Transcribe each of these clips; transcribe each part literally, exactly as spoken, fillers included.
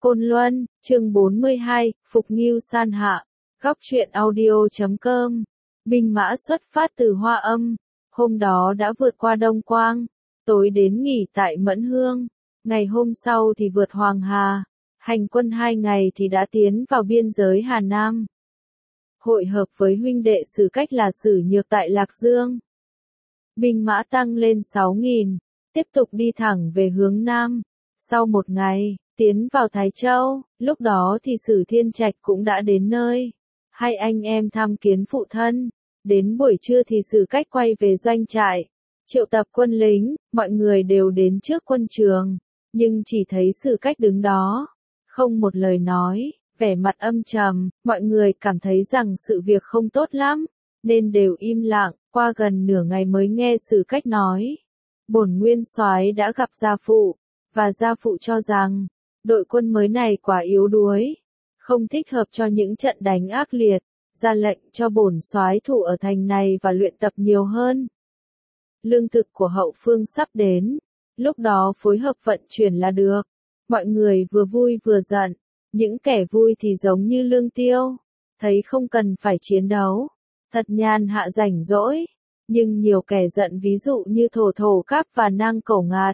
Côn Luân, chương bốn mươi hai, Phục Ngưu San Hạ, góc truyện audio chấm com. Binh mã xuất phát từ Hoa Âm, hôm đó đã vượt qua Đông Quang, tối đến nghỉ tại Mẫn Hương, ngày hôm sau thì vượt Hoàng Hà, hành quân hai ngày thì đã tiến vào biên giới Hà Nam. Hội hợp với huynh đệ Sử Cách là Sử Nhược tại Lạc Dương. Binh mã tăng lên sáu nghìn, tiếp tục đi thẳng về hướng Nam. Sau một ngày, tiến vào Thái Châu, lúc đó thì Sử Thiên Trạch cũng đã đến nơi. Hai anh em thăm kiến phụ thân. Đến buổi trưa thì Sử Cách quay về doanh trại. Triệu tập quân lính, mọi người đều đến trước quân trường. Nhưng chỉ thấy Sử Cách đứng đó. Không một lời nói, vẻ mặt âm trầm, mọi người cảm thấy rằng sự việc không tốt lắm. Nên đều im lặng, qua gần nửa ngày mới nghe Sử Cách nói. Bổn nguyên soái đã gặp gia phụ, và gia phụ cho rằng, đội quân mới này quá yếu đuối, không thích hợp cho những trận đánh ác liệt, ra lệnh cho bổn soái thủ ở thành này và luyện tập nhiều hơn. Lương thực của hậu phương sắp đến, lúc đó phối hợp vận chuyển là được. Mọi người vừa vui vừa giận, những kẻ vui thì giống như Lương Tiêu, thấy không cần phải chiến đấu, thật nhàn hạ rảnh rỗi, nhưng nhiều kẻ giận ví dụ như Thổ Thổ Cáp và Nang Cẩu Ngạt.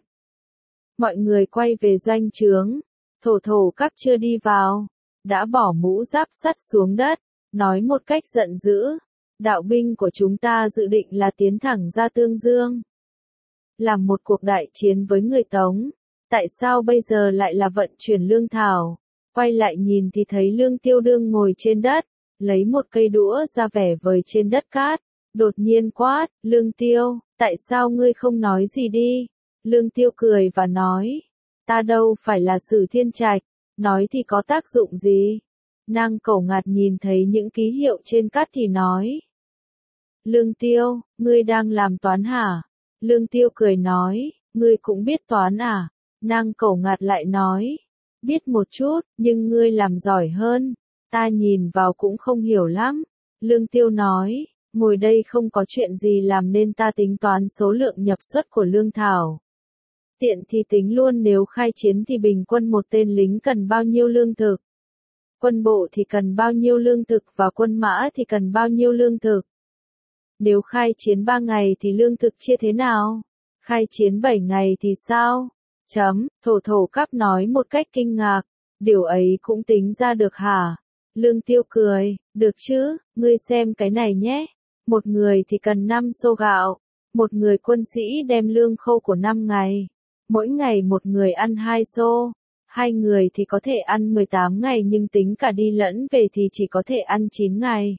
Mọi người quay về doanh trướng, Thổ Thổ Cáp chưa đi vào, đã bỏ mũ giáp sắt xuống đất, nói một cách giận dữ, đạo binh của chúng ta dự định là tiến thẳng ra Tương Dương, làm một cuộc đại chiến với người Tống, tại sao bây giờ lại là vận chuyển lương thảo? Quay lại nhìn thì thấy Lương Tiêu đương ngồi trên đất, lấy một cây đũa ra vẻ vời trên đất cát, đột nhiên quát, Lương Tiêu, tại sao ngươi không nói gì đi? Lương Tiêu cười và nói, ta đâu phải là Sử Thiên Trạch, nói thì có tác dụng gì? Nang Cẩu Ngạt nhìn thấy những ký hiệu trên cát thì nói, Lương Tiêu, ngươi đang làm toán hả? Lương Tiêu cười nói, ngươi cũng biết toán à? Nang Cẩu Ngạt lại nói, biết một chút, nhưng ngươi làm giỏi hơn, ta nhìn vào cũng không hiểu lắm. Lương Tiêu nói, ngồi đây không có chuyện gì làm nên ta tính toán số lượng nhập xuất của lương thảo. Tiện thì tính luôn, nếu khai chiến thì bình quân một tên lính cần bao nhiêu lương thực. Quân bộ thì cần bao nhiêu lương thực và quân mã thì cần bao nhiêu lương thực. Nếu khai chiến ba ngày thì lương thực chia thế nào? Khai chiến bảy ngày thì sao? Chấm, Thổ Thổ Cáp nói một cách kinh ngạc, điều ấy cũng tính ra được hả? Lương Tiêu cười, được chứ, ngươi xem cái này nhé. Một người thì cần năm xô gạo, một người quân sĩ đem lương khô của năm ngày. Mỗi ngày một người ăn hai xô, hai người thì có thể ăn mười tám ngày nhưng tính cả đi lẫn về thì chỉ có thể ăn chín ngày.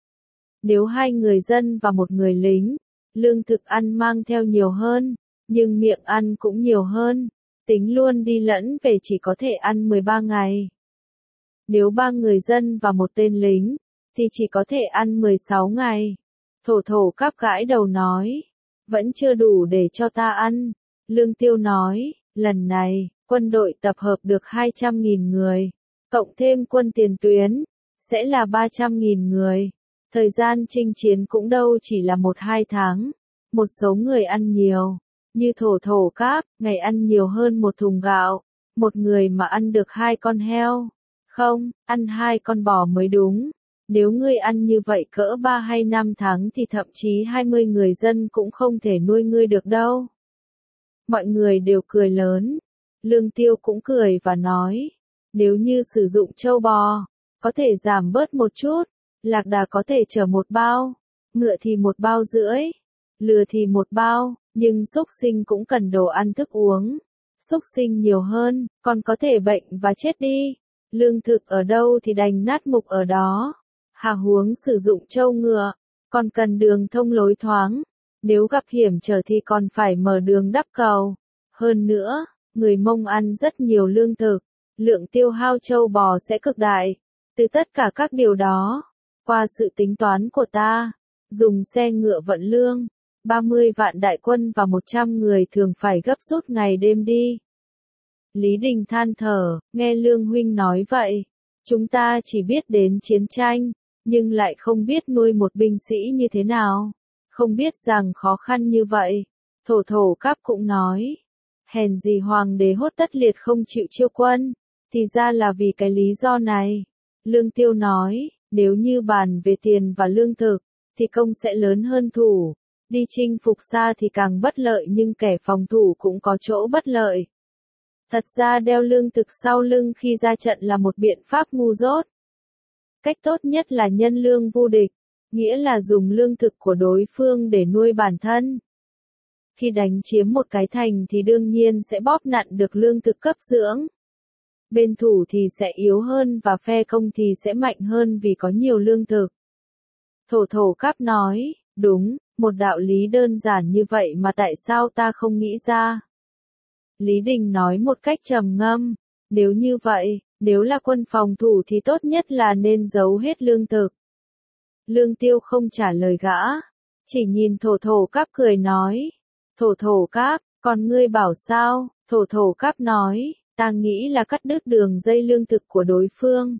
Nếu hai người dân và một người lính, lương thực ăn mang theo nhiều hơn, nhưng miệng ăn cũng nhiều hơn, tính luôn đi lẫn về chỉ có thể ăn mười ba ngày. Nếu ba người dân và một tên lính, thì chỉ có thể ăn mười sáu ngày. Thổ Thổ Cáp gãi đầu nói, vẫn chưa đủ để cho ta ăn. Lương Tiêu nói, lần này, quân đội tập hợp được hai trăm nghìn người, cộng thêm quân tiền tuyến, sẽ là ba trăm nghìn người. Thời gian chinh chiến cũng đâu chỉ là một hai tháng. Một số người ăn nhiều, như Thổ Thổ Cáp, ngày ăn nhiều hơn một thùng gạo, một người mà ăn được hai con heo. Không, ăn hai con bò mới đúng. Nếu ngươi ăn như vậy cỡ ba hay năm tháng thì thậm chí hai mươi người dân cũng không thể nuôi ngươi được đâu. Mọi người đều cười lớn. Lương Tiêu cũng cười và nói, nếu như sử dụng trâu bò, có thể giảm bớt một chút, lạc đà có thể chở một bao, ngựa thì một bao rưỡi, lừa thì một bao, nhưng súc sinh cũng cần đồ ăn thức uống. Súc sinh nhiều hơn, còn có thể bệnh và chết đi. Lương thực ở đâu thì đành nát mục ở đó. Hà huống sử dụng trâu ngựa, còn cần đường thông lối thoáng. Nếu gặp hiểm trở thì còn phải mở đường đắp cầu. Hơn nữa, người Mông ăn rất nhiều lương thực, lượng tiêu hao trâu bò sẽ cực đại. Từ tất cả các điều đó, qua sự tính toán của ta, dùng xe ngựa vận lương, ba mươi vạn đại quân và một trăm người thường phải gấp rút ngày đêm đi. Lý Đình than thở, nghe Lương huynh nói vậy, chúng ta chỉ biết đến chiến tranh, nhưng lại không biết nuôi một binh sĩ như thế nào, không biết rằng khó khăn như vậy. Thổ Thổ Cáp cũng nói, hèn gì hoàng đế Hốt Tất Liệt không chịu chiêu quân, Thì ra là vì cái lý do này. Lương Tiêu nói, nếu như bàn về tiền và lương thực, thì công sẽ lớn hơn thủ. Đi chinh phục xa thì càng bất lợi nhưng kẻ phòng thủ cũng có chỗ bất lợi. Thật ra đeo lương thực sau lưng khi ra trận là một biện pháp ngu dốt. Cách tốt nhất là nhân lương vô địch, nghĩa là dùng lương thực của đối phương để nuôi bản thân. Khi đánh chiếm một cái thành thì đương nhiên sẽ bóp nặn được lương thực cấp dưỡng. Bên thủ thì sẽ yếu hơn và phe công thì sẽ mạnh hơn vì có nhiều lương thực. Thổ Thổ Cáp nói, đúng, một đạo lý đơn giản như vậy mà tại sao ta không nghĩ ra? Lý Đình nói một cách trầm ngâm, nếu như vậy, nếu là quân phòng thủ thì tốt nhất là nên giấu hết lương thực. Lương Tiêu không trả lời gã, chỉ nhìn Thổ Thổ Cáp cười nói, Thổ Thổ Cáp, còn ngươi bảo sao? Thổ Thổ Cáp nói, ta nghĩ là cắt đứt đường dây lương thực của đối phương.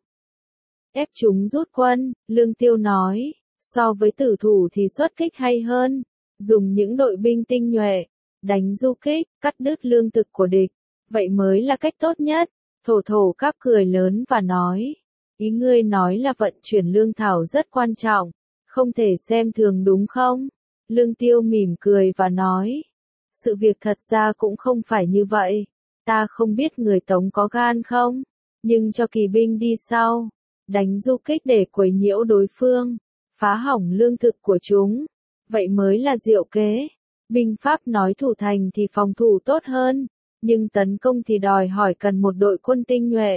Ép chúng rút quân, Lương Tiêu nói, so với tử thủ thì xuất kích hay hơn, dùng những đội binh tinh nhuệ, đánh du kích, cắt đứt lương thực của địch, vậy mới là cách tốt nhất. Thổ Thổ Cáp cười lớn và nói, ý ngươi nói là vận chuyển lương thảo rất quan trọng, không thể xem thường đúng không? Lương Tiêu mỉm cười và nói, sự việc thật ra cũng không phải như vậy, ta không biết người Tống có gan không, nhưng cho kỳ binh đi sau, đánh du kích để quấy nhiễu đối phương, phá hỏng lương thực của chúng, vậy mới là diệu kế. Binh pháp nói thủ thành thì phòng thủ tốt hơn, nhưng tấn công thì đòi hỏi cần một đội quân tinh nhuệ.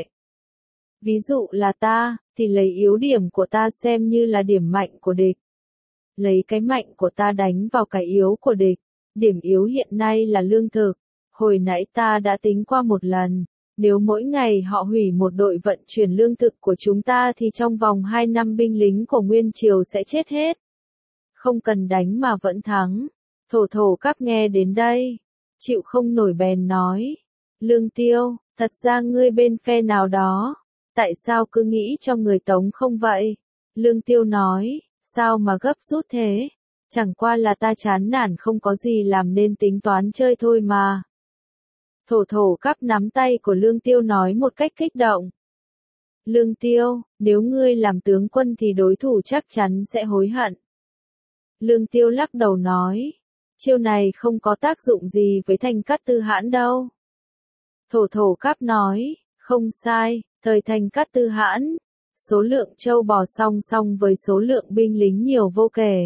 Ví dụ là ta, thì lấy yếu điểm của ta xem như là điểm mạnh của địch. Lấy cái mạnh của ta đánh vào cái yếu của địch. Điểm yếu hiện nay là lương thực. Hồi nãy ta đã tính qua một lần, nếu mỗi ngày họ hủy một đội vận chuyển lương thực của chúng ta thì trong vòng hai năm binh lính của Nguyên Triều sẽ chết hết. Không cần đánh mà vẫn thắng. Thổ Thổ Cáp nghe đến đây, chịu không nổi bèn nói, Lương Tiêu, thật ra ngươi bên phe nào đó, tại sao cứ nghĩ cho người Tống không vậy? Lương Tiêu nói, sao mà gấp rút thế, chẳng qua là ta chán nản không có gì làm nên tính toán chơi thôi mà. Thổ Thổ Cáp nắm tay của Lương Tiêu nói một cách kích động. Lương Tiêu, nếu ngươi làm tướng quân thì đối thủ chắc chắn sẽ hối hận. Lương Tiêu lắc đầu nói, chiêu này không có tác dụng gì với Thành Cát Tư Hãn đâu. Thổ Thổ Cáp nói, không sai, thời Thành Cát Tư Hãn, số lượng châu bò song song với số lượng binh lính nhiều vô kể.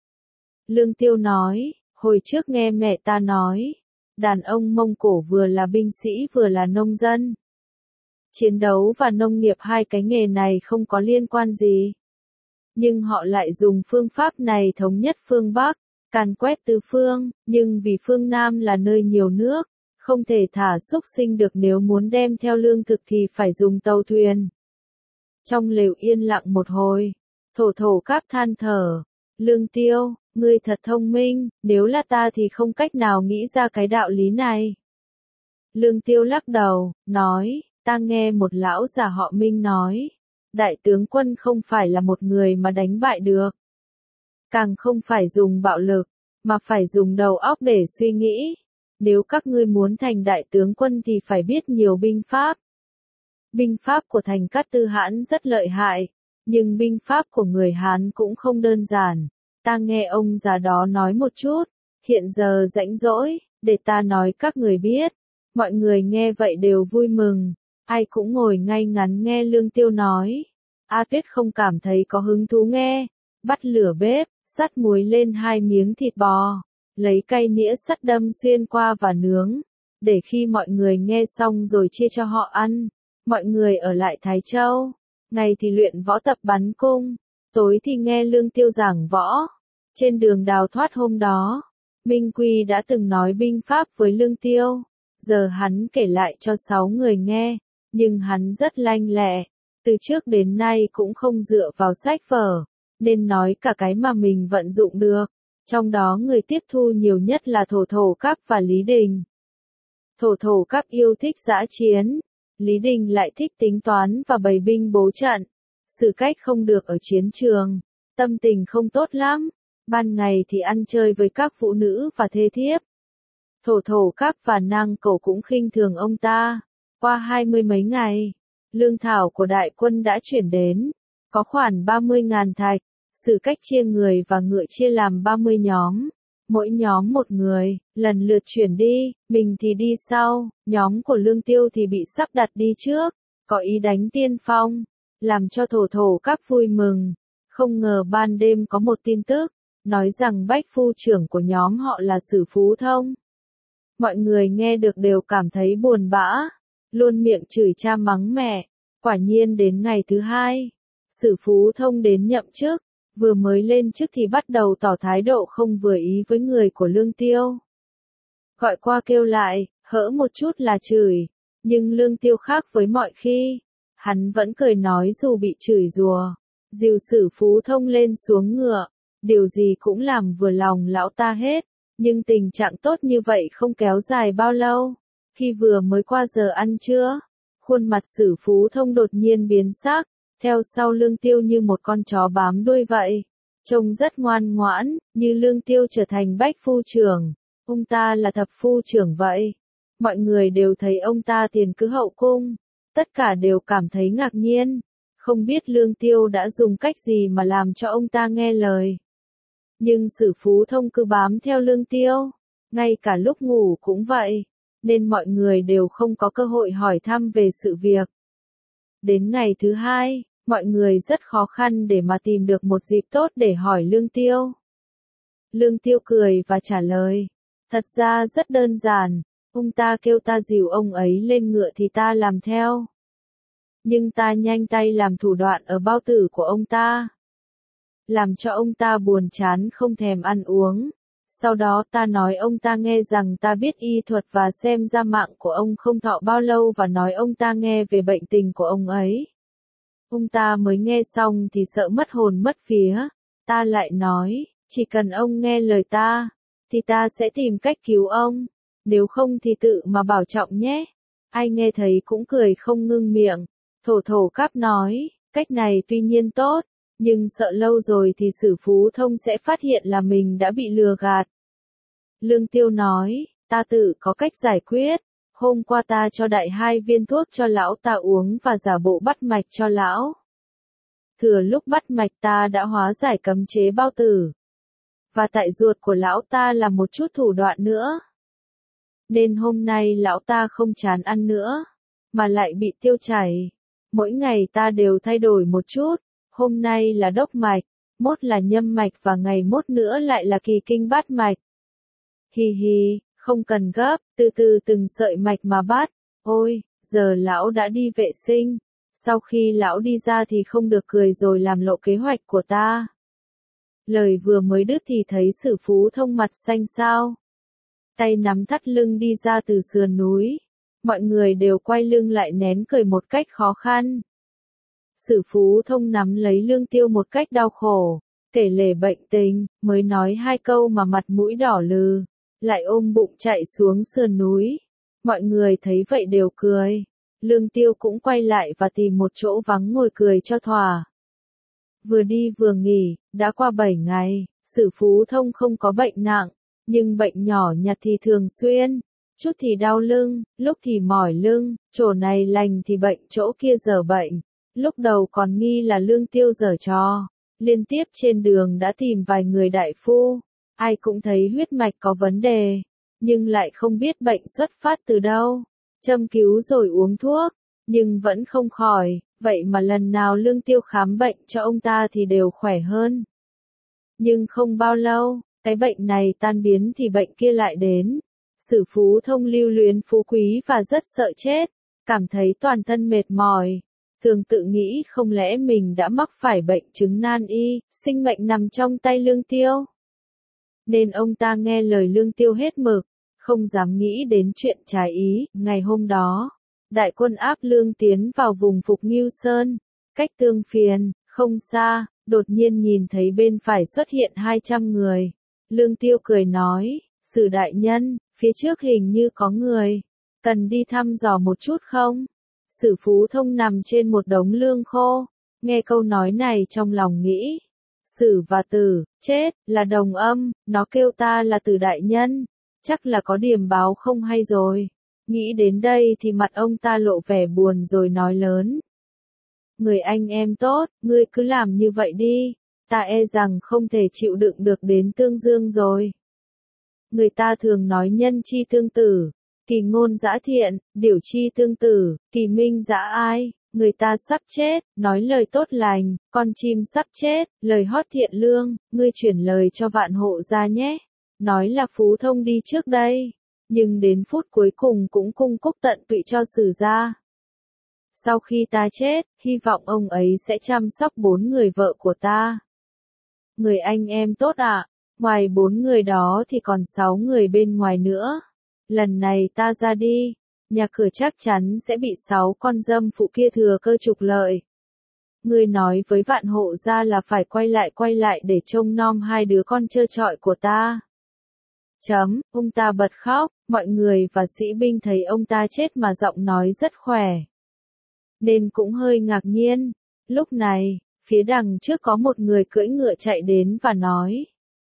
Lương Tiêu nói, hồi trước nghe mẹ ta nói, đàn ông Mông Cổ vừa là binh sĩ vừa là nông dân. Chiến đấu và nông nghiệp hai cái nghề này không có liên quan gì. Nhưng họ lại dùng phương pháp này thống nhất phương Bắc, càn quét tứ phương, nhưng vì phương Nam là nơi nhiều nước, không thể thả xúc sinh được, nếu muốn đem theo lương thực thì phải dùng tàu thuyền. Trong lều yên lặng một hồi, Thổ Thổ Cáp than thở, Lương Tiêu, ngươi thật thông minh, nếu là ta thì không cách nào nghĩ ra cái đạo lý này. Lương Tiêu lắc đầu, nói, ta nghe một lão già họ Minh nói, đại tướng quân không phải là một người mà đánh bại được. Càng không phải dùng bạo lực, mà phải dùng đầu óc để suy nghĩ. Nếu các ngươi muốn thành đại tướng quân thì phải biết nhiều binh pháp. Binh pháp của Thành Cát Tư Hãn rất lợi hại, nhưng binh pháp của người Hán cũng không đơn giản. Ta nghe ông già đó nói một chút, hiện giờ rảnh rỗi, để ta nói các người biết. Mọi người nghe vậy đều vui mừng, ai cũng ngồi ngay ngắn nghe Lương Tiêu nói. A Tuyết không cảm thấy có hứng thú nghe, bắt lửa bếp, sắt muối lên hai miếng thịt bò, lấy cây nĩa sắt đâm xuyên qua và nướng, để khi mọi người nghe xong rồi chia cho họ ăn. Mọi người ở lại Thái Châu, ngày thì luyện võ tập bắn cung, tối thì nghe Lương Tiêu giảng võ. Trên đường đào thoát hôm đó, Minh Quy đã từng nói binh pháp với Lương Tiêu, giờ hắn kể lại cho sáu người nghe, nhưng hắn rất lanh lẹ, từ trước đến nay cũng không dựa vào sách vở, nên nói cả cái mà mình vận dụng được, trong đó người tiếp thu nhiều nhất là Thổ Thổ Cáp và Lý Đình. Thổ Thổ Cáp yêu thích dã chiến, Lý Đình lại thích tính toán và bày binh bố trận, xử cách không được ở chiến trường, tâm tình không tốt lắm, ban ngày thì ăn chơi với các phụ nữ và thê thiếp. Thổ Thổ Cáp và Nang Cẩu cũng khinh thường ông ta, qua hai mươi mấy ngày, Lương thảo của đại quân đã chuyển đến, có khoảng ba mươi ngàn thạch, Sử Cách chia người và ngựa chia làm ba mươi nhóm, mỗi nhóm một người, lần lượt chuyển đi, mình thì đi sau, nhóm của Lương Tiêu thì bị sắp đặt đi trước, có ý đánh tiên phong, làm cho thổ thổ các vui mừng. Không ngờ ban đêm có một tin tức, nói rằng bách phu trưởng của nhóm họ là Sử Phú Thông. Mọi người nghe được đều cảm thấy buồn bã, luôn miệng chửi cha mắng mẹ. Quả nhiên đến ngày thứ hai, Sử Phú Thông đến nhậm chức, vừa mới lên chức thì bắt đầu tỏ thái độ không vừa ý với người của Lương Tiêu. Gọi qua kêu lại, hỡ một chút là chửi, nhưng Lương Tiêu khác với mọi khi, hắn vẫn cười nói dù bị chửi rủa, dìu Sử Phú Thông lên xuống ngựa, điều gì cũng làm vừa lòng lão ta hết, nhưng tình trạng tốt như vậy không kéo dài bao lâu. Khi vừa mới qua giờ ăn trưa, khuôn mặt Sử Phú Thông đột nhiên biến sắc, theo sau Lương Tiêu như một con chó bám đuôi vậy, trông rất ngoan ngoãn, như Lương Tiêu trở thành bách phu trưởng, ông ta là thập phu trưởng vậy. Mọi người đều thấy ông ta tiền cứ hậu cung, tất cả đều cảm thấy ngạc nhiên, không biết Lương Tiêu đã dùng cách gì mà làm cho ông ta nghe lời. Nhưng Sử Phú Thông cứ bám theo Lương Tiêu, ngay cả lúc ngủ cũng vậy, nên mọi người đều không có cơ hội hỏi thăm về sự việc. Đến ngày thứ hai, mọi người rất khó khăn để mà tìm được một dịp tốt để hỏi Lương Tiêu. Lương Tiêu cười và trả lời, thật ra rất đơn giản, ông ta kêu ta dìu ông ấy lên ngựa thì ta làm theo. Nhưng ta nhanh tay làm thủ đoạn ở bao tử của ông ta, làm cho ông ta buồn chán không thèm ăn uống. Sau đó ta nói ông ta nghe rằng ta biết y thuật và xem ra mạng của ông không thọ bao lâu và nói ông ta nghe về bệnh tình của ông ấy. Ông ta mới nghe xong thì sợ mất hồn mất vía. Ta lại nói, chỉ cần ông nghe lời ta, thì ta sẽ tìm cách cứu ông. Nếu không thì tự mà bảo trọng nhé. Ai nghe thấy cũng cười không ngưng miệng. Thổ thổ cáp nói, cách này tuy nhiên tốt, nhưng sợ lâu rồi thì Sử Phú Thông sẽ phát hiện là mình đã bị lừa gạt. Lương Tiêu nói, ta tự có cách giải quyết, hôm qua ta cho đại hai viên thuốc cho lão ta uống và giả bộ bắt mạch cho lão. Thừa lúc bắt mạch ta đã hóa giải cấm chế bao tử. Và tại ruột của lão ta là một chút thủ đoạn nữa. Nên hôm nay lão ta không chán ăn nữa, mà lại bị tiêu chảy. Mỗi ngày ta đều thay đổi một chút, hôm nay là đốc mạch, mốt là nhâm mạch và ngày mốt nữa lại là kỳ kinh bát mạch. Hi hi, không cần gấp, từ từ từng sợi mạch mà bắt. Ôi, giờ lão đã đi vệ sinh, sau khi lão đi ra thì không được cười rồi làm lộ kế hoạch của ta. Lời vừa mới đứt thì thấy Sử Phú Thông mặt xanh xao, tay nắm thắt lưng đi ra từ sườn núi. Mọi người đều quay lưng lại nén cười một cách khó khăn. Sử Phú Thông nắm lấy Lương Tiêu một cách đau khổ, kể lể bệnh tình, mới nói hai câu mà mặt mũi đỏ lừ, lại ôm bụng chạy xuống sườn núi. Mọi người thấy vậy đều cười. Lương Tiêu cũng quay lại và tìm một chỗ vắng ngồi cười cho thỏa. Vừa đi vừa nghỉ, đã qua bảy ngày, Sử Phú Thông không có bệnh nặng, nhưng bệnh nhỏ nhặt thì thường xuyên. Chút thì đau lưng, lúc thì mỏi lưng, chỗ này lành thì bệnh chỗ kia dở bệnh. Lúc đầu còn nghi là Lương Tiêu giở trò, liên tiếp trên đường đã tìm vài người đại phu, ai cũng thấy huyết mạch có vấn đề, nhưng lại không biết bệnh xuất phát từ đâu. Châm cứu rồi uống thuốc, nhưng vẫn không khỏi, vậy mà lần nào Lương Tiêu khám bệnh cho ông ta thì đều khỏe hơn. Nhưng không bao lâu, cái bệnh này tan biến thì bệnh kia lại đến. Sử Phú Thông lưu luyến phú quý và rất sợ chết, cảm thấy toàn thân mệt mỏi, thường tự nghĩ không lẽ mình đã mắc phải bệnh chứng nan y, sinh mệnh nằm trong tay Lương Tiêu. Nên ông ta nghe lời Lương Tiêu hết mực, không dám nghĩ đến chuyện trái ý. Ngày hôm đó, đại quân áp Lương tiến vào vùng Phục Ngưu Sơn, cách Tương Phiền, không xa, đột nhiên nhìn thấy bên phải xuất hiện hai trăm người. Lương Tiêu cười nói, Sử đại nhân, phía trước hình như có người, cần đi thăm dò một chút không? Sử Phú Thông nằm trên một đống lương khô, nghe câu nói này trong lòng nghĩ, Sử và Tử, chết, là đồng âm, nó kêu ta là Tử đại nhân, chắc là có điểm báo không hay rồi. Nghĩ đến đây thì mặt ông ta lộ vẻ buồn rồi nói lớn, Người anh em tốt, ngươi cứ làm như vậy đi, ta e rằng không thể chịu đựng được đến tương dương rồi. Người ta thường nói nhân chi tương tử, kỳ ngôn dã thiện, điểu chi tương tử, kỳ minh dã ai. Người ta sắp chết, nói lời tốt lành, con chim sắp chết, lời hót thiện lương, ngươi chuyển lời cho vạn hộ ra nhé. Nói là Phú Thông đi trước đây, nhưng đến phút cuối cùng cũng cung cúc tận tụy cho Sử gia. Sau khi ta chết, hy vọng ông ấy sẽ chăm sóc bốn người vợ của ta. Người anh em tốt ạ, ngoài bốn người đó thì còn sáu người bên ngoài nữa. Lần này ta ra đi, nhà cửa chắc chắn sẽ bị sáu con dâm phụ kia thừa cơ trục lợi. Ngươi nói với vạn hộ gia là phải quay lại quay lại để trông nom hai đứa con trơ trọi của ta. Chấm, ông ta bật khóc, mọi người và sĩ binh thấy ông ta chết mà giọng nói rất khỏe. Nên cũng hơi ngạc nhiên. Lúc này, phía đằng trước có một người cưỡi ngựa chạy đến và nói.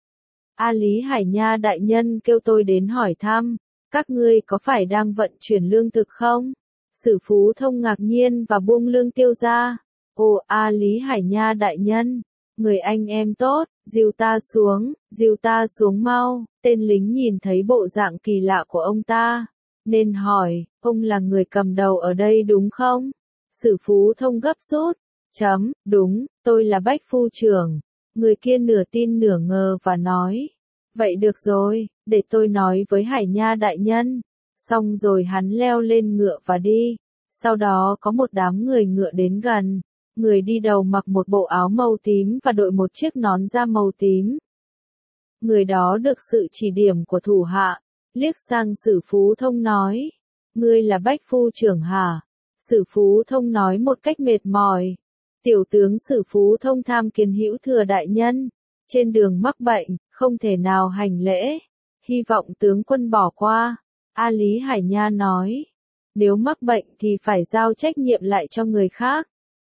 A Lý Hải Nha đại nhân kêu tôi đến hỏi thăm, các ngươi có phải đang vận chuyển lương thực không? Sử Phú Thông ngạc nhiên và buông lương tiêu ra. Ồ, A Lý Hải Nha đại nhân, người anh em tốt, dìu ta xuống, dìu ta xuống mau. Tên lính nhìn thấy bộ dạng kỳ lạ của ông ta, nên hỏi, ông là người cầm đầu ở đây đúng không? Sử Phú Thông gấp rút, chấm, đúng, tôi là Bách Phu trưởng. Người kia nửa tin nửa ngờ và nói, vậy được rồi, để tôi nói với Hải Nha đại nhân. Xong rồi hắn leo lên ngựa và đi. Sau đó có một đám người ngựa đến gần. Người đi đầu mặc một bộ áo màu tím và đội một chiếc nón da màu tím. Người đó được sự chỉ điểm của thủ hạ, liếc sang Sử Phú Thông nói, ngươi là Bách Phu trưởng hả? Sử Phú Thông nói một cách mệt mỏi, tiểu tướng Sử Phú Thông tham kiến hữu thừa đại nhân, trên đường mắc bệnh, không thể nào hành lễ, hy vọng tướng quân bỏ qua. A Lý Hải Nha nói, nếu mắc bệnh thì phải giao trách nhiệm lại cho người khác.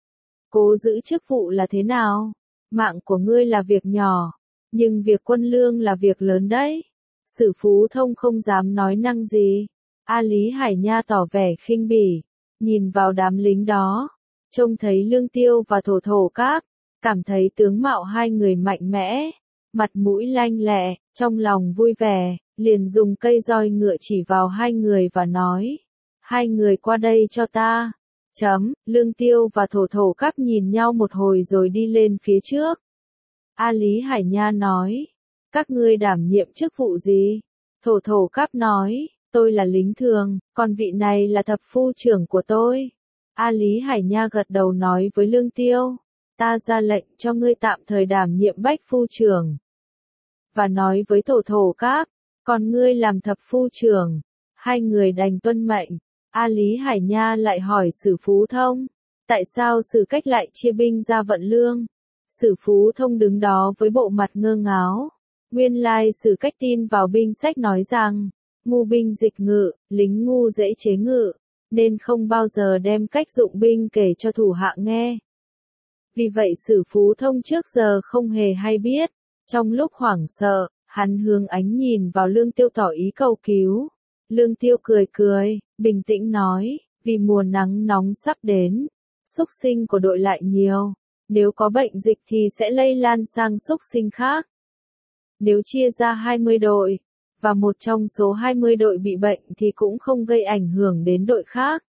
Cố giữ chức vụ là thế nào? Mạng của ngươi là việc nhỏ, nhưng việc quân lương là việc lớn đấy. Sử Phú Thông không dám nói năng gì. A Lý Hải Nha tỏ vẻ khinh bỉ, nhìn vào đám lính đó, trông thấy Lương Tiêu và Thổ Thổ Cáp, cảm thấy tướng mạo hai người mạnh mẽ, mặt mũi lanh lẹ, trong lòng vui vẻ, liền dùng cây roi ngựa chỉ vào hai người và nói, hai người qua đây cho ta. Chấm, Lương Tiêu và Thổ Thổ Cáp nhìn nhau một hồi rồi đi lên phía trước. A Lý Hải Nha nói, các ngươi đảm nhiệm chức vụ gì? Thổ Thổ Cáp nói, tôi là lính thường, còn vị này là thập phu trưởng của tôi. A Lý Hải Nha gật đầu nói với Lương Tiêu, ta ra lệnh cho ngươi tạm thời đảm nhiệm Bách Phu trưởng. Và nói với Thổ Thổ Cáp, còn ngươi làm thập phu trưởng. Hai người đành tuân mệnh. A Lý Hải Nha lại hỏi Sử Phú Thông, tại sao Sử Cách lại chia binh ra vận lương? Sử Phú Thông đứng đó với bộ mặt ngơ ngáo. Nguyên lai Sử Cách tin vào binh sách nói rằng, ngu binh dịch ngự, lính ngu dễ chế ngự, nên không bao giờ đem cách dụng binh kể cho thủ hạ nghe. Vì vậy Sử Phú Thông trước giờ không hề hay biết. Trong lúc hoảng sợ, hắn hướng ánh nhìn vào Lương Tiêu tỏ ý cầu cứu. Lương Tiêu cười cười, bình tĩnh nói, vì mùa nắng nóng sắp đến, súc sinh của đội lại nhiều, nếu có bệnh dịch thì sẽ lây lan sang súc sinh khác. Nếu chia ra hai mươi đội, và một trong số hai mươi đội bị bệnh thì cũng không gây ảnh hưởng đến đội khác.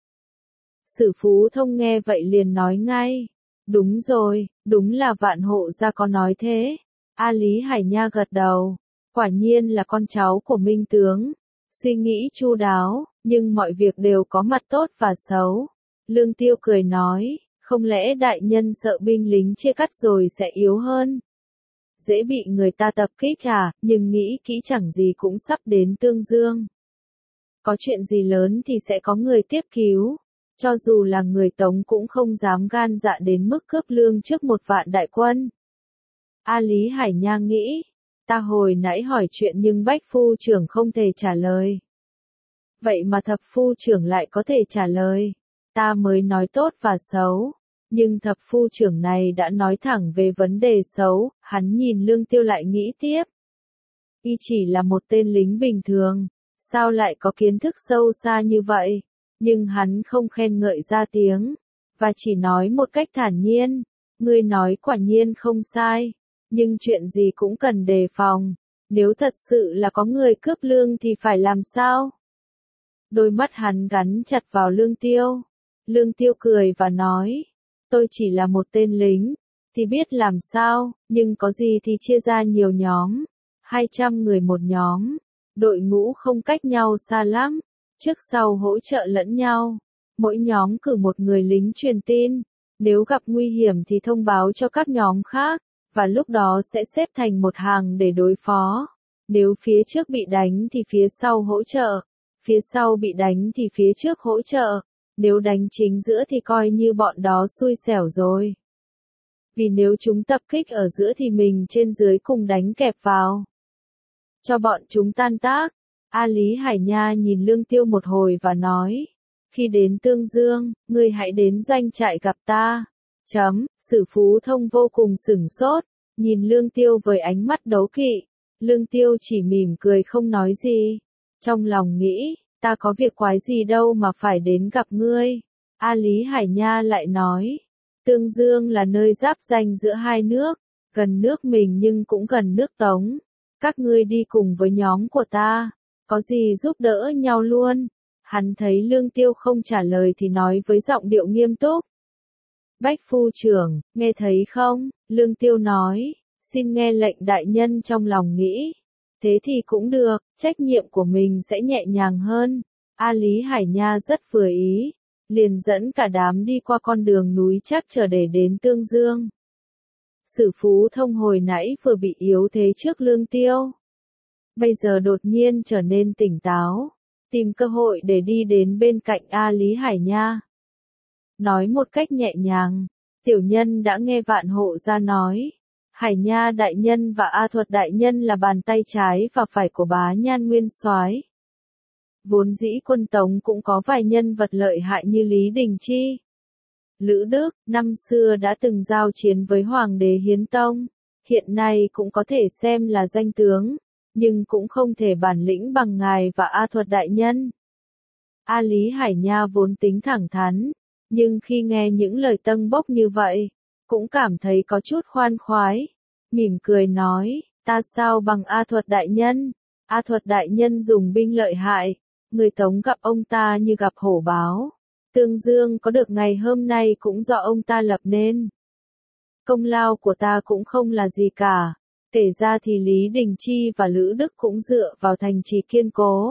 Sử Phú Thông nghe vậy liền nói ngay, đúng rồi, đúng là Vạn Hộ gia có nói thế. A Lý Hải Nha gật đầu, quả nhiên là con cháu của Minh tướng. Suy nghĩ chu đáo, nhưng mọi việc đều có mặt tốt và xấu. Lương Tiêu cười nói, không lẽ đại nhân sợ binh lính chia cắt rồi sẽ yếu hơn? Dễ bị người ta tập kích à, nhưng nghĩ kỹ chẳng gì cũng sắp đến Tương Dương. Có chuyện gì lớn thì sẽ có người tiếp cứu. Cho dù là người Tống cũng không dám gan dạ đến mức cướp lương trước một vạn đại quân. A Lý Hải Nha nghĩ, ta hồi nãy hỏi chuyện nhưng Bách Phu trưởng không thể trả lời. Vậy mà thập phu trưởng lại có thể trả lời. Ta mới nói tốt và xấu. Nhưng thập phu trưởng này đã nói thẳng về vấn đề xấu, hắn nhìn Lương Tiêu lại nghĩ tiếp. Y chỉ là một tên lính bình thường, sao lại có kiến thức sâu xa như vậy? Nhưng hắn không khen ngợi ra tiếng. và chỉ nói một cách thản nhiên, ngươi nói quả nhiên không sai, nhưng chuyện gì cũng cần đề phòng, nếu thật sự là có người cướp Lương thì phải làm sao? Đôi mắt hắn gắn chặt vào Lương Tiêu. Lương Tiêu cười và nói, tôi chỉ là một tên lính, thì biết làm sao, nhưng có gì thì chia ra nhiều nhóm, hai trăm người một nhóm, đội ngũ không cách nhau xa lắm, trước sau hỗ trợ lẫn nhau, mỗi nhóm cử một người lính truyền tin, nếu gặp nguy hiểm thì thông báo cho các nhóm khác, và lúc đó sẽ xếp thành một hàng để đối phó. Nếu phía trước bị đánh thì phía sau hỗ trợ, phía sau bị đánh thì phía trước hỗ trợ, nếu đánh chính giữa thì coi như bọn đó xui xẻo rồi. Vì nếu chúng tập kích ở giữa thì mình trên dưới cùng đánh kẹp vào. Cho bọn chúng tan tác. A Lý Hải Nha nhìn Lương Tiêu một hồi và nói, khi đến Tương Dương, ngươi hãy đến doanh trại gặp ta. Chấm, Sử Phú Thông vô cùng sửng sốt, nhìn Lương Tiêu với ánh mắt đố kỵ. Lương Tiêu chỉ mỉm cười không nói gì. Trong lòng nghĩ, ta có việc quái gì đâu mà phải đến gặp ngươi. A Lý Hải Nha lại nói, Tương Dương là nơi giáp ranh giữa hai nước, gần nước mình nhưng cũng gần nước Tống. Các ngươi đi cùng với nhóm của ta, có gì giúp đỡ nhau luôn. Hắn thấy Lương Tiêu không trả lời thì nói với giọng điệu nghiêm túc. Bách phu trưởng, nghe thấy không? Lương Tiêu nói, xin nghe lệnh đại nhân. Trong lòng nghĩ, thế thì cũng được, trách nhiệm của mình sẽ nhẹ nhàng hơn. A Lý Hải Nha rất vừa ý, liền dẫn cả đám đi qua con đường núi chắc trở để đến Tương Dương. Sử Phú Thông hồi nãy vừa bị yếu thế trước Lương Tiêu, bây giờ đột nhiên trở nên tỉnh táo, tìm cơ hội để đi đến bên cạnh A Lý Hải Nha. Nói một cách nhẹ nhàng, tiểu nhân đã nghe Vạn Hộ Gia nói, Hải Nha đại nhân và A Thuật đại nhân là bàn tay trái và phải của Bá Nhan nguyên soái. Vốn dĩ quân Tống cũng có vài nhân vật lợi hại như Lý Đình Chi, Lữ Đức, năm xưa đã từng giao chiến với Hoàng đế Hiến Tông, hiện nay cũng có thể xem là danh tướng, nhưng cũng không thể bản lĩnh bằng ngài và A Thuật đại nhân. A Lý Hải Nha vốn tính thẳng thắn, nhưng khi nghe những lời tâng bốc như vậy, cũng cảm thấy có chút khoan khoái, mỉm cười nói, ta sao bằng A Thuật đại nhân, A Thuật đại nhân dùng binh lợi hại, người Tống gặp ông ta như gặp hổ báo. Tương Dương có được ngày hôm nay cũng do ông ta lập nên. Công lao của ta cũng không là gì cả, kể ra thì Lý Đình Chi và Lữ Đức cũng dựa vào thành trì kiên cố.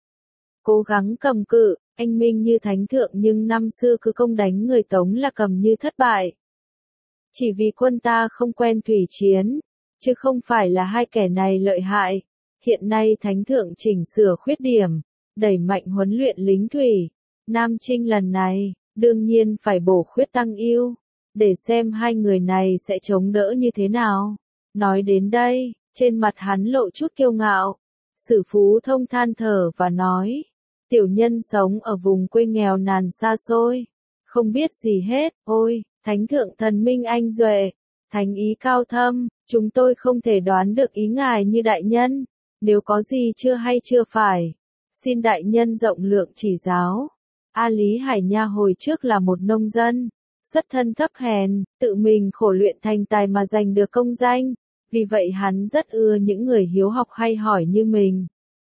Cố gắng cầm cự, anh minh như thánh thượng nhưng năm xưa cứ công đánh người Tống là cầm như thất bại. Chỉ vì quân ta không quen thủy chiến, chứ không phải là hai kẻ này lợi hại. Hiện nay thánh thượng chỉnh sửa khuyết điểm, đẩy mạnh huấn luyện lính thủy. Nam Trinh lần này, đương nhiên phải bổ khuyết tăng ưu, để xem hai người này sẽ chống đỡ như thế nào. Nói đến đây, trên mặt hắn lộ chút kiêu ngạo. Sử Phú Thông than thở và nói, tiểu nhân sống ở vùng quê nghèo nàn xa xôi, không biết gì hết, ôi, thánh thượng thần minh anh duệ, thánh ý cao thâm, chúng tôi không thể đoán được ý ngài như đại nhân, nếu có gì chưa hay chưa phải, xin đại nhân rộng lượng chỉ giáo. A Lý Hải Nha hồi trước là một nông dân, xuất thân thấp hèn, tự mình khổ luyện thành tài mà giành được công danh, vì vậy hắn rất ưa những người hiếu học hay hỏi như mình.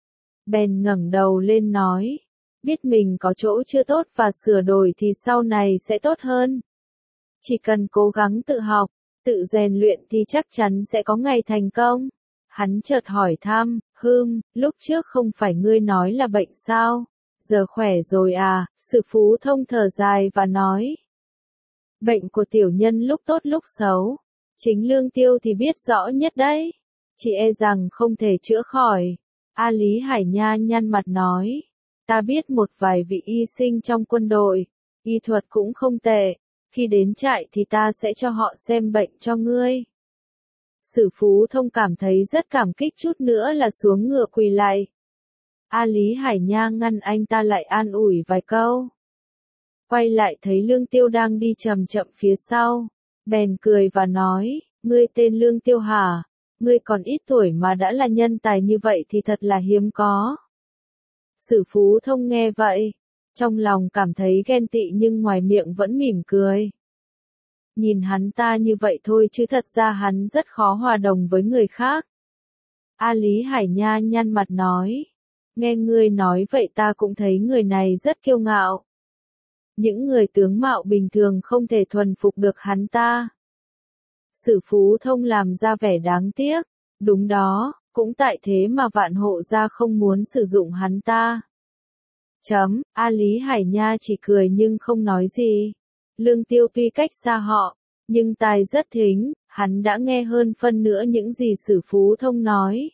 Bèn ngẩng đầu lên nói, biết mình có chỗ chưa tốt và sửa đổi thì sau này sẽ tốt hơn. Chỉ cần cố gắng tự học, tự rèn luyện thì chắc chắn sẽ có ngày thành công. Hắn chợt hỏi thăm, Hương, lúc trước không phải ngươi nói là bệnh sao? Giờ khỏe rồi à? Sử Phú Thông thở dài và nói. Bệnh của tiểu nhân lúc tốt lúc xấu. Chính Lương Tiêu thì biết rõ nhất đấy. Chỉ e rằng không thể chữa khỏi. A Lý Hải Nha nhăn mặt nói. Ta biết một vài vị y sinh trong quân đội. Y thuật cũng không tệ. Khi đến trại thì ta sẽ cho họ xem bệnh cho ngươi. Sử Phú Thông cảm thấy rất cảm kích, chút nữa là xuống ngựa quỳ lại. A Lý Hải Nha ngăn anh ta lại an ủi vài câu. Quay lại thấy Lương Tiêu đang đi chậm chậm phía sau. Bèn cười và nói, ngươi tên Lương Tiêu hả? Ngươi còn ít tuổi mà đã là nhân tài như vậy thì thật là hiếm có. Sử Phú Thông nghe vậy, Trong lòng cảm thấy ghen tị nhưng ngoài miệng vẫn mỉm cười. Nhìn hắn ta như vậy thôi chứ thật ra hắn rất khó hòa đồng với người khác. A Lý Hải Nha nhăn mặt nói. Nghe ngươi nói vậy ta cũng thấy người này rất kiêu ngạo. Những người tướng mạo bình thường không thể thuần phục được hắn ta. Sử Phú Thông làm ra vẻ đáng tiếc. Đúng đó, cũng tại thế mà Vạn Hộ gia không muốn sử dụng hắn ta. Chấm, A Lý Hải Nha chỉ cười nhưng không nói gì. Lương Tiêu tuy cách xa họ, nhưng tài rất thính, hắn đã nghe hơn phân nữa những gì Sử Phú Thông nói.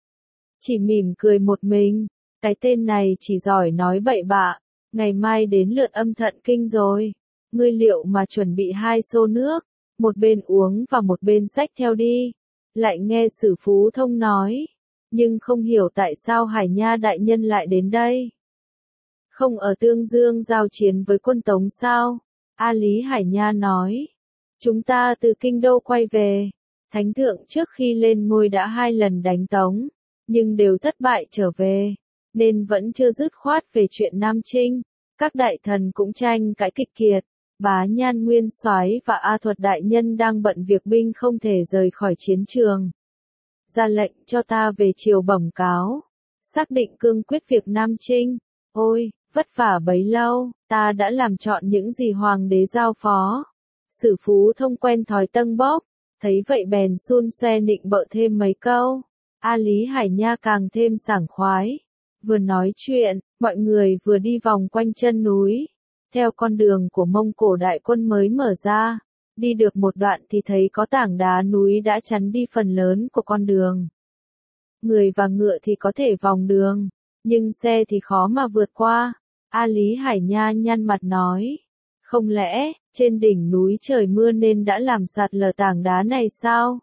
Chỉ mỉm cười một mình, cái tên này chỉ giỏi nói bậy bạ, ngày mai đến lượt âm thận kinh rồi. Ngươi liệu mà chuẩn bị hai xô nước, một bên uống và một bên xách theo đi. Lại nghe Sử Phú Thông nói, nhưng không hiểu tại sao Hải Nha đại nhân lại đến đây. Không ở Tương Dương giao chiến với quân Tống sao? A Lý Hải Nha nói. Chúng ta từ Kinh Đô quay về. Thánh thượng trước khi lên ngôi đã hai lần đánh Tống, nhưng đều thất bại trở về, nên vẫn chưa dứt khoát về chuyện Nam Trinh. Các đại thần cũng tranh cãi kịch kiệt. Bá Nhan Nguyên Soái và A Thuật đại nhân đang bận việc binh không thể rời khỏi chiến trường. Ra lệnh cho ta về triều bẩm cáo, xác định cương quyết việc Nam Trinh. Ôi, vất vả bấy lâu, ta đã làm chọn những gì hoàng đế giao phó. Sử Phú Thông quen thói tâng bốc, thấy vậy bèn xun xoe nịnh bợ thêm mấy câu. A Lý Hải Nha càng thêm sảng khoái. Vừa nói chuyện, mọi người vừa đi vòng quanh chân núi. Theo con đường của Mông Cổ đại quân mới mở ra, đi được một đoạn thì thấy có tảng đá núi đã chắn đi phần lớn của con đường. Người và ngựa thì có thể vòng đường, nhưng xe thì khó mà vượt qua. A Lý Hải Nha nhăn mặt nói, không lẽ, trên đỉnh núi trời mưa nên đã làm sạt lở tảng đá này sao?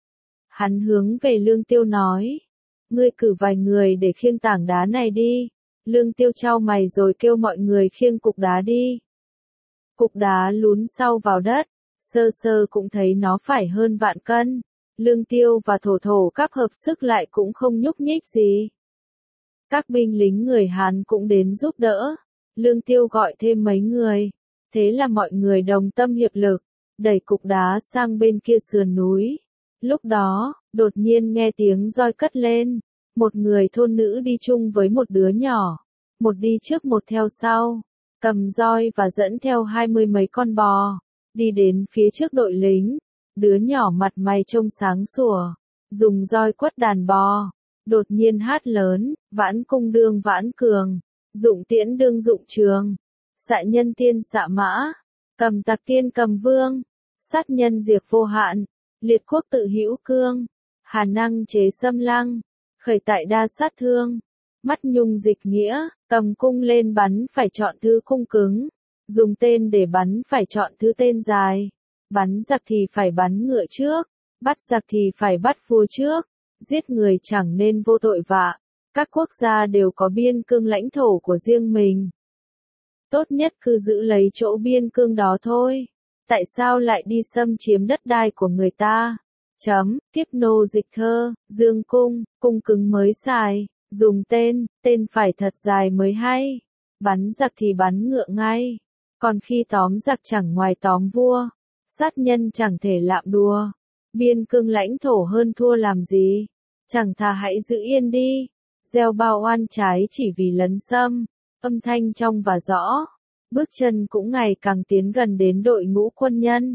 Hắn hướng về Lương Tiêu nói, ngươi cử vài người để khiêng tảng đá này đi. Lương Tiêu chau mày rồi kêu mọi người khiêng cục đá đi. Cục đá lún sau vào đất, sơ sơ cũng thấy nó phải hơn vạn cân. Lương Tiêu và Thổ Thổ Cáp hợp sức lại cũng không nhúc nhích gì. Các binh lính người Hán cũng đến giúp đỡ. Lương Tiêu gọi thêm mấy người. Thế là mọi người đồng tâm hiệp lực, đẩy cục đá sang bên kia sườn núi. Lúc đó, đột nhiên nghe tiếng roi cất lên. Một người thôn nữ đi chung với một đứa nhỏ. Một đi trước một theo sau. Cầm roi và dẫn theo hai mươi mấy con bò. Đi đến phía trước đội lính. Đứa nhỏ mặt mày trông sáng sủa. Dùng roi quất đàn bò. Đột nhiên hát lớn, vãn cung đương vãn cường. Dụng tiễn đương dụng trường. Xạ nhân tiên xạ mã. Cầm tặc tiên cầm vương. Sát nhân diệt vô hạn. Liệt quốc tự hữu cương. Hà năng chế xâm lăng. Khởi tại đa sát thương. Mắt nhung dịch nghĩa, cầm cung lên bắn phải chọn thứ cung cứng. Dùng tên để bắn phải chọn thứ tên dài. Bắn giặc thì phải bắn ngựa trước. Bắt giặc thì phải bắt vua trước. Giết người chẳng nên vô tội vạ. Các quốc gia đều có biên cương lãnh thổ của riêng mình. Tốt nhất cứ giữ lấy chỗ biên cương đó thôi. Tại sao lại đi xâm chiếm đất đai của người ta? Chấm, tiếp nô dịch thơ, dương cung, cung cứng mới xài, dùng tên, tên phải thật dài mới hay. Bắn giặc thì bắn ngựa ngay. Còn khi tóm giặc chẳng ngoài tóm vua. Sát nhân chẳng thể lạm đùa. Biên cương lãnh thổ hơn thua làm gì. Chẳng thà hãy giữ yên đi. Gieo bao oan trái chỉ vì lấn xâm. Âm thanh trong và rõ. Bước chân cũng ngày càng tiến gần đến đội ngũ quân nhân.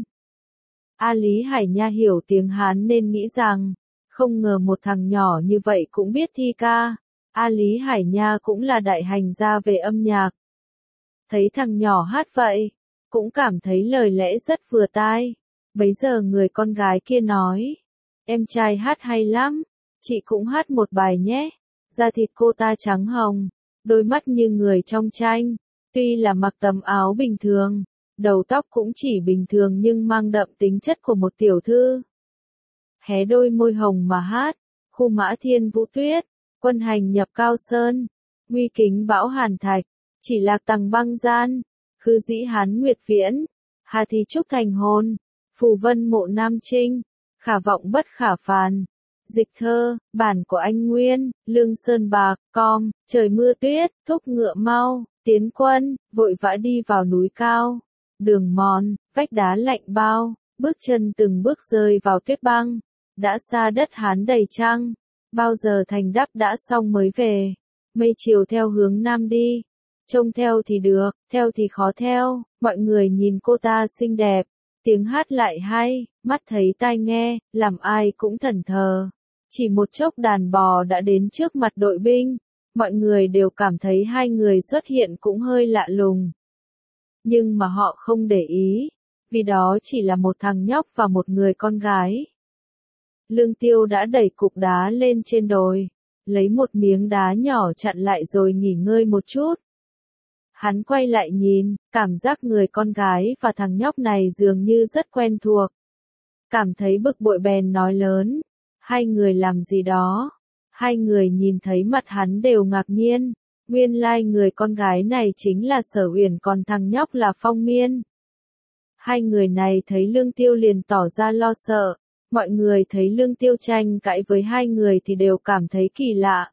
A Lý Hải Nha hiểu tiếng Hán nên nghĩ rằng, không ngờ một thằng nhỏ như vậy cũng biết thi ca. A Lý Hải Nha cũng là đại hành gia về âm nhạc. Thấy thằng nhỏ hát vậy, cũng cảm thấy lời lẽ rất vừa tai. Bấy giờ người con gái kia nói, em trai hát hay lắm, chị cũng hát một bài nhé. Da thịt cô ta trắng hồng, đôi mắt như người trong tranh, tuy là mặc tấm áo bình thường. Đầu tóc cũng chỉ bình thường nhưng mang đậm tính chất của một tiểu thư. Hé đôi môi hồng mà hát, khu mã thiên vũ tuyết, quân hành nhập cao sơn, nguy kính bão hàn thạch, chỉ lạc tầng băng gian, khư dĩ hán nguyệt viễn, hà thì trúc thành hồn, phù vân mộ nam trinh, khả vọng bất khả phàn, Dịch thơ, bản của anh Nguyên, Lương Sơn Bạc, com, trời mưa tuyết, thúc ngựa mau, tiến quân, vội vã đi vào núi cao. Đường mòn, vách đá lạnh bao, bước chân từng bước rơi vào tuyết băng. Đã xa đất Hán đầy trăng, bao giờ thành đắp đã xong mới về. Mây chiều theo hướng nam đi, trông theo thì được, theo thì khó theo, mọi người nhìn cô ta xinh đẹp, tiếng hát lại hay, mắt thấy tai nghe, làm ai cũng thẫn thờ. Chỉ một chốc đàn bò đã đến trước mặt đội binh, mọi người đều cảm thấy hai người xuất hiện cũng hơi lạ lùng. Nhưng mà họ không để ý, vì đó chỉ là một thằng nhóc và một người con gái. Lương Tiêu đã đẩy cục đá lên trên đồi, lấy một miếng đá nhỏ chặn lại rồi nghỉ ngơi một chút. Hắn quay lại nhìn, cảm giác người con gái và thằng nhóc này dường như rất quen thuộc. Cảm thấy bực bội bèn nói lớn, hai người làm gì đó? Hai người nhìn thấy mặt hắn đều ngạc nhiên, nguyên lai người con gái này chính là Sở Uyển còn thằng nhóc là Phong Miên. Hai người này thấy Lương Tiêu liền tỏ ra lo sợ, mọi người thấy Lương Tiêu tranh cãi với hai người thì đều cảm thấy kỳ lạ.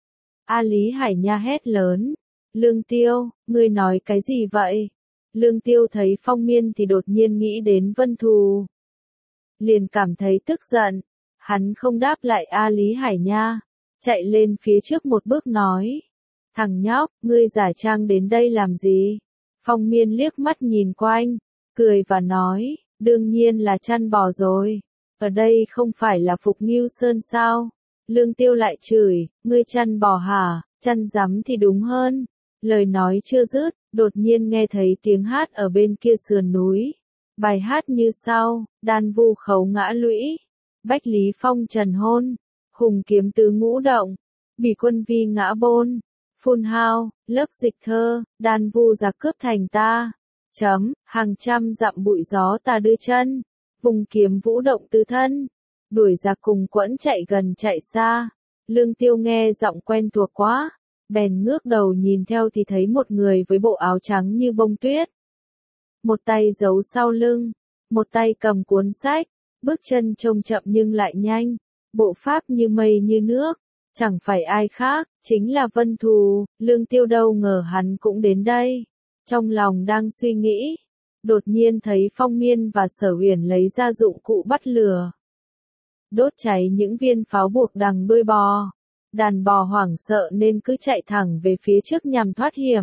A Lý Hải Nha hét lớn, Lương Tiêu, ngươi nói cái gì vậy? Lương Tiêu thấy Phong Miên thì đột nhiên nghĩ đến Vân Thù. Liền cảm thấy tức giận, hắn không đáp lại A Lý Hải Nha, chạy lên phía trước một bước nói. Thằng nhóc, ngươi giả trang đến đây làm gì? Phong Miên liếc mắt nhìn quanh, cười và nói, đương nhiên là chăn bò rồi. Ở đây không phải là Phục Ngưu Sơn sao? Lương Tiêu lại chửi, ngươi chăn bò hả? Chăn rắm thì đúng hơn. Lời nói chưa dứt, đột nhiên nghe thấy tiếng hát ở bên kia sườn núi. Bài hát như sau, đan vu khấu ngã lũy, bách lý phong trần hôn, hùng kiếm tứ ngũ động, bỉ quân vi ngã bôn, phun hao, lớp dịch thơ, đan vu giặc cướp thành ta. Chấm, hàng trăm dặm bụi gió ta đưa chân, vùng kiếm vũ động tứ thân, đuổi giặc cùng quẫn chạy gần chạy xa. Lương Tiêu nghe giọng quen thuộc quá, bèn ngước đầu nhìn theo thì thấy một người với bộ áo trắng như bông tuyết. Một tay giấu sau lưng, một tay cầm cuốn sách, bước chân trông chậm nhưng lại nhanh, bộ pháp như mây như nước, chẳng phải ai khác, chính là Vân Thù. Lương Tiêu đâu ngờ hắn cũng đến đây, trong lòng đang suy nghĩ, đột nhiên thấy Phong Miên và Sở Uyển lấy ra dụng cụ bắt lửa, đốt cháy những viên pháo buộc đằng đuôi bò. Đàn bò hoảng sợ nên cứ chạy thẳng về phía trước nhằm thoát hiểm.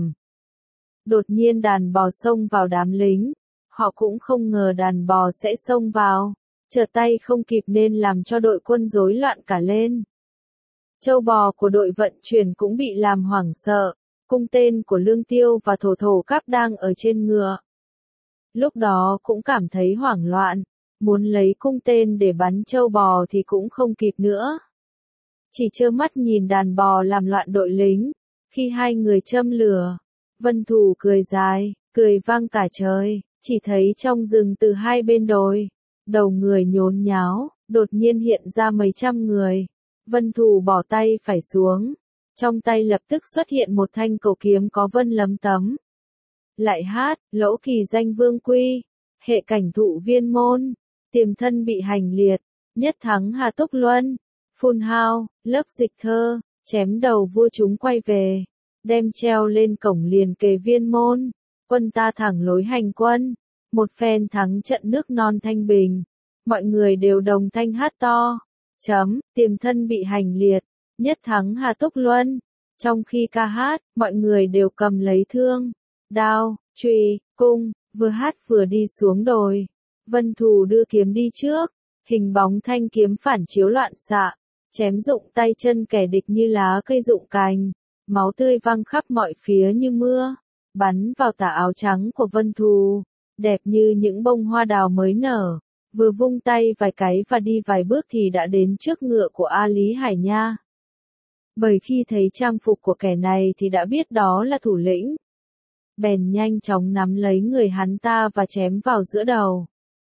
Đột nhiên đàn bò xông vào đám lính, họ cũng không ngờ đàn bò sẽ xông vào, trở tay không kịp nên làm cho đội quân rối loạn cả lên. Châu bò của đội vận chuyển cũng bị làm hoảng sợ, cung tên của Lương Tiêu và thổ thổ cáp đang ở trên ngựa. Lúc đó cũng cảm thấy hoảng loạn, muốn lấy cung tên để bắn châu bò thì cũng không kịp nữa. Chỉ trơ mắt nhìn đàn bò làm loạn đội lính, khi hai người châm lửa, Vân Thù cười dài, cười vang cả trời, chỉ thấy trong rừng từ hai bên đồi, đầu người nhốn nháo, đột nhiên hiện ra mấy trăm người. Vân Thù bỏ tay phải xuống, trong tay lập tức xuất hiện một thanh cầu kiếm có vân lấm tấm. Lại hát, lỗ kỳ danh vương quy, hệ cảnh thụ viên môn, tiềm thân bị hành liệt, nhất thắng hà túc luân. Phun hao, lớp dịch thơ, chém đầu vua chúng quay về, đem treo lên cổng liền kề viên môn, quân ta thẳng lối hành quân, một phen thắng trận nước non thanh bình, mọi người đều đồng thanh hát to, chấm, tiềm thân bị hành liệt, nhất thắng hà túc luân. Trong khi ca hát, mọi người đều cầm lấy thương, đao, chùy, cung, vừa hát vừa đi xuống đồi. Vân Thù đưa kiếm đi trước, hình bóng thanh kiếm phản chiếu loạn xạ, chém rụng tay chân kẻ địch như lá cây rụng cành, máu tươi văng khắp mọi phía như mưa, bắn vào tà áo trắng của Vân Thù, đẹp như những bông hoa đào mới nở, vừa vung tay vài cái và đi vài bước thì đã đến trước ngựa của A Lý Hải Nha. Bởi khi thấy trang phục của kẻ này thì đã biết đó là thủ lĩnh, bèn nhanh chóng nắm lấy người hắn ta và chém vào giữa đầu.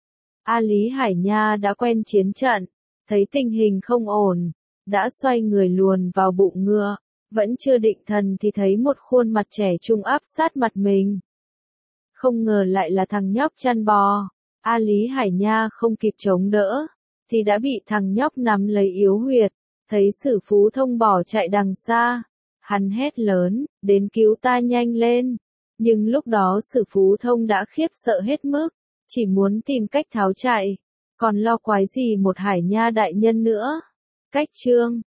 A Lý Hải Nha đã quen chiến trận, thấy tình hình không ổn, đã xoay người luồn vào bụng ngựa, vẫn chưa định thần thì thấy một khuôn mặt trẻ trung áp sát mặt mình. Không ngờ lại là thằng nhóc chăn bò. A Lý Hải Nha không kịp chống đỡ, thì đã bị thằng nhóc nắm lấy yếu huyệt. Thấy Sử Phú Thông bỏ chạy đằng xa, hắn hét lớn, đến cứu ta nhanh lên. Nhưng lúc đó Sử Phú Thông đã khiếp sợ hết mức, chỉ muốn tìm cách tháo chạy, còn lo quái gì một Hải Nha đại nhân nữa. Cách chương